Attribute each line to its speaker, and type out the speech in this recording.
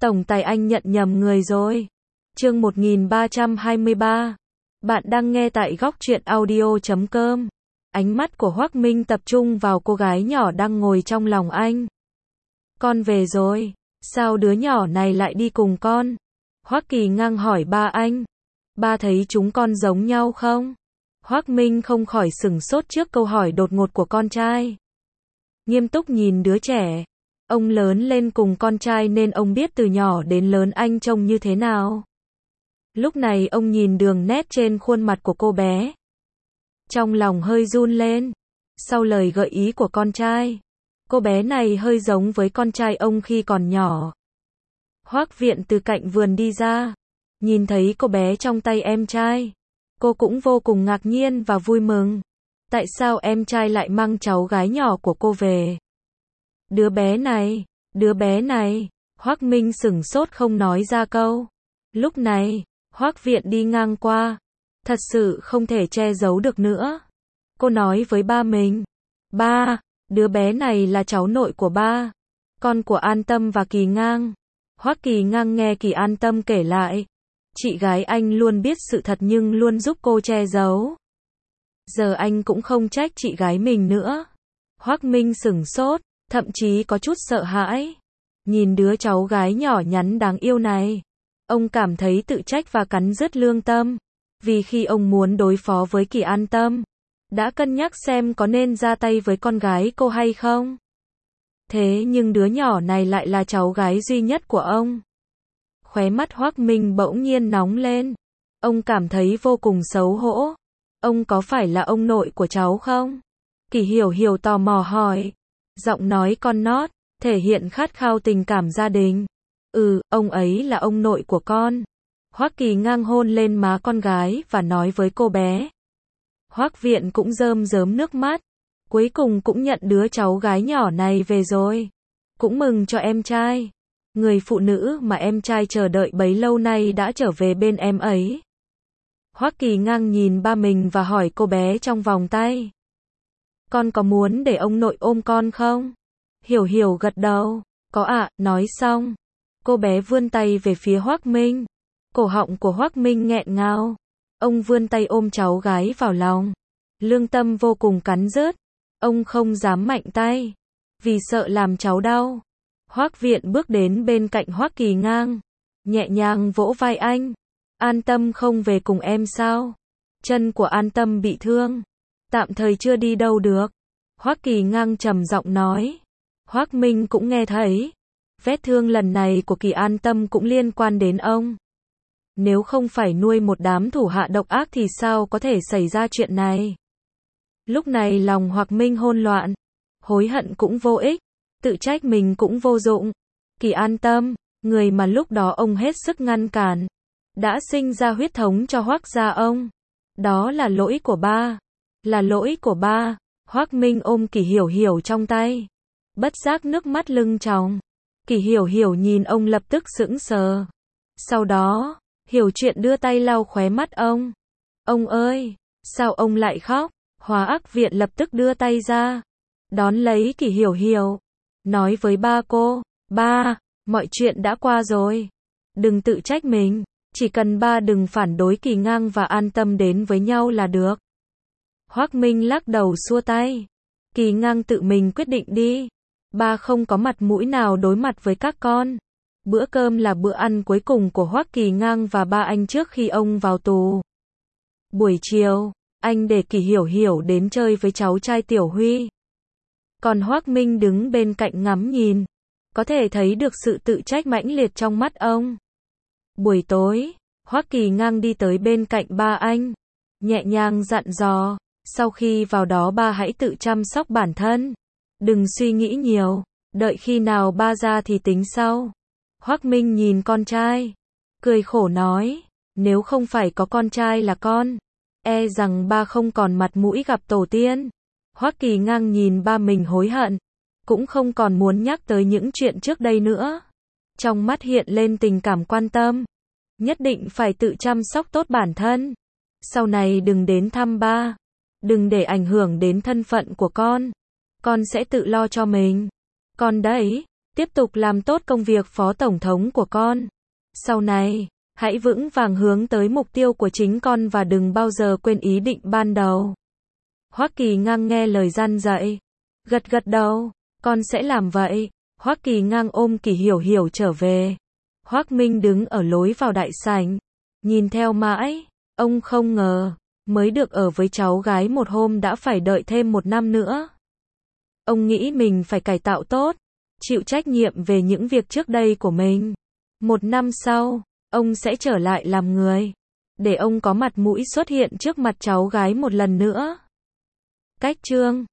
Speaker 1: Tổng tài anh nhận nhầm người rồi. Chương 1323. Bạn đang nghe tại góc truyện audio.com. Ánh mắt của Hoắc Minh tập trung vào cô gái nhỏ đang ngồi trong lòng anh. Con về rồi, sao đứa nhỏ này lại đi cùng con? Hoắc Kỳ ngang hỏi ba anh. Ba thấy chúng con giống nhau không? Hoắc Minh không khỏi sửng sốt trước câu hỏi đột ngột của con trai. Nghiêm túc nhìn đứa trẻ. Ông lớn lên cùng con trai nên ông biết từ nhỏ đến lớn anh trông như thế nào. Lúc này ông nhìn đường nét trên khuôn mặt của cô bé. Trong lòng hơi run lên. Sau lời gợi ý của con trai, cô bé này hơi giống với con trai ông khi còn nhỏ. Hoắc Viện từ cạnh vườn đi ra, nhìn thấy cô bé trong tay em trai. Cô cũng vô cùng ngạc nhiên và vui mừng. Tại sao em trai lại mang cháu gái nhỏ của cô về? Đứa bé này, Hoắc Minh sửng sốt không nói ra câu. Lúc này, Hoắc Viện đi ngang qua, thật sự không thể che giấu được nữa. Cô nói với ba mình, ba, đứa bé này là cháu nội của ba, con của An Tâm và Kỳ Ngang. Hoắc Kỳ Ngang nghe Kỳ An Tâm kể lại, chị gái anh luôn biết sự thật nhưng luôn giúp cô che giấu. Giờ anh cũng không trách chị gái mình nữa. Hoắc Minh sửng sốt, thậm chí có chút sợ hãi. Nhìn đứa cháu gái nhỏ nhắn đáng yêu này, ông cảm thấy tự trách và cắn rứt lương tâm. Vì khi ông muốn đối phó với Kỳ An Tâm, đã cân nhắc xem có nên ra tay với con gái cô hay không. Thế nhưng đứa nhỏ này lại là cháu gái duy nhất của ông. Khóe mắt Hoắc Minh bỗng nhiên nóng lên. Ông cảm thấy vô cùng xấu hổ. Ông có phải là ông nội của cháu không? Kỳ Hiểu Hiểu tò mò hỏi. Giọng nói con nót, thể hiện khát khao tình cảm gia đình. Ông ấy là ông nội của con. Hoắc Kỳ Ngang hôn lên má con gái và nói với cô bé. Hoắc Viện cũng rơm rớm nước mắt. Cuối cùng cũng nhận đứa cháu gái nhỏ này về rồi. Cũng mừng cho em trai. Người phụ nữ mà em trai chờ đợi bấy lâu nay đã trở về bên em ấy. Hoắc Kỳ Ngang nhìn ba mình và hỏi cô bé trong vòng tay. Con có muốn để ông nội ôm con không? Hiểu Hiểu gật đầu. Có ạ, nói xong. Cô bé vươn tay về phía Hoắc Minh. Cổ họng của Hoắc Minh nghẹn ngào. Ông vươn tay ôm cháu gái vào lòng. Lương tâm vô cùng cắn rứt. Ông không dám mạnh tay, vì sợ làm cháu đau. Hoắc Viện bước đến bên cạnh Hoắc Kỳ Ngang, nhẹ nhàng vỗ vai anh. An Tâm không về cùng em sao? Chân của An Tâm bị thương, tạm thời chưa đi đâu được. Hoắc Kỳ Ngang trầm giọng nói. Hoắc Minh cũng nghe thấy. Vết thương lần này của Kỳ An Tâm cũng liên quan đến ông. Nếu không phải nuôi một đám thủ hạ độc ác thì sao có thể xảy ra chuyện này? Lúc này lòng Hoắc Minh hỗn loạn, hối hận cũng vô ích, tự trách mình cũng vô dụng. Kỳ An Tâm, người mà lúc đó ông hết sức ngăn cản, đã sinh ra huyết thống cho Hoắc gia ông. Đó là lỗi của ba. Là lỗi của ba. Hoắc Minh ôm Kỳ Hiểu Hiểu trong tay. Bất giác nước mắt lưng tròng. Kỳ Hiểu Hiểu nhìn ông lập tức sững sờ. Sau đó, Hiểu Chuyện đưa tay lau khóe mắt ông. Ông ơi, sao ông lại khóc? Hoắc Viện lập tức đưa tay ra, đón lấy Kỳ Hiểu Hiểu, nói với ba cô, ba, mọi chuyện đã qua rồi, đừng tự trách mình, chỉ cần ba đừng phản đối Kỳ Ngang và An Tâm đến với nhau là được. Hoắc Minh lắc đầu xua tay, Kỳ Ngang tự mình quyết định đi, ba không có mặt mũi nào đối mặt với các con. Bữa cơm là bữa ăn cuối cùng của Hoắc Kỳ Ngang và ba anh trước khi ông vào tù. Buổi chiều, anh để Kỳ Hiểu Hiểu đến chơi với cháu trai Tiểu Huy. Còn Hoắc Minh đứng bên cạnh ngắm nhìn, có thể thấy được sự tự trách mãnh liệt trong mắt ông. Buổi tối, Hoắc Kỳ Ngang đi tới bên cạnh ba anh, nhẹ nhàng dặn dò, sau khi vào đó ba hãy tự chăm sóc bản thân, đừng suy nghĩ nhiều, đợi khi nào ba ra thì tính sau. Hoắc Minh nhìn con trai, cười khổ nói, nếu không phải có con trai là con, e rằng ba không còn mặt mũi gặp tổ tiên. Hoắc Kỳ Ngang nhìn ba mình hối hận, cũng không còn muốn nhắc tới những chuyện trước đây nữa. Trong mắt hiện lên tình cảm quan tâm, nhất định phải tự chăm sóc tốt bản thân. Sau này đừng đến thăm ba, đừng để ảnh hưởng đến thân phận của con sẽ tự lo cho mình. Con đấy, Tiếp tục làm tốt công việc phó tổng thống của con. Sau này, hãy vững vàng hướng tới mục tiêu của chính con và đừng bao giờ quên ý định ban đầu. Hoắc Kỳ Ngang nghe lời răn dạy. Gật gật đầu, con sẽ làm vậy. Hoắc Kỳ Ngang ôm Kỳ Hiểu Hiểu trở về. Hoắc Minh đứng ở lối vào đại sảnh, nhìn theo mãi, ông không ngờ, mới được ở với cháu gái một hôm đã phải đợi thêm 1 năm nữa. Ông nghĩ mình phải cải tạo tốt, chịu trách nhiệm về những việc trước đây của mình. 1 năm sau, ông sẽ trở lại làm người, để ông có mặt mũi xuất hiện trước mặt cháu gái một lần nữa. Cách chương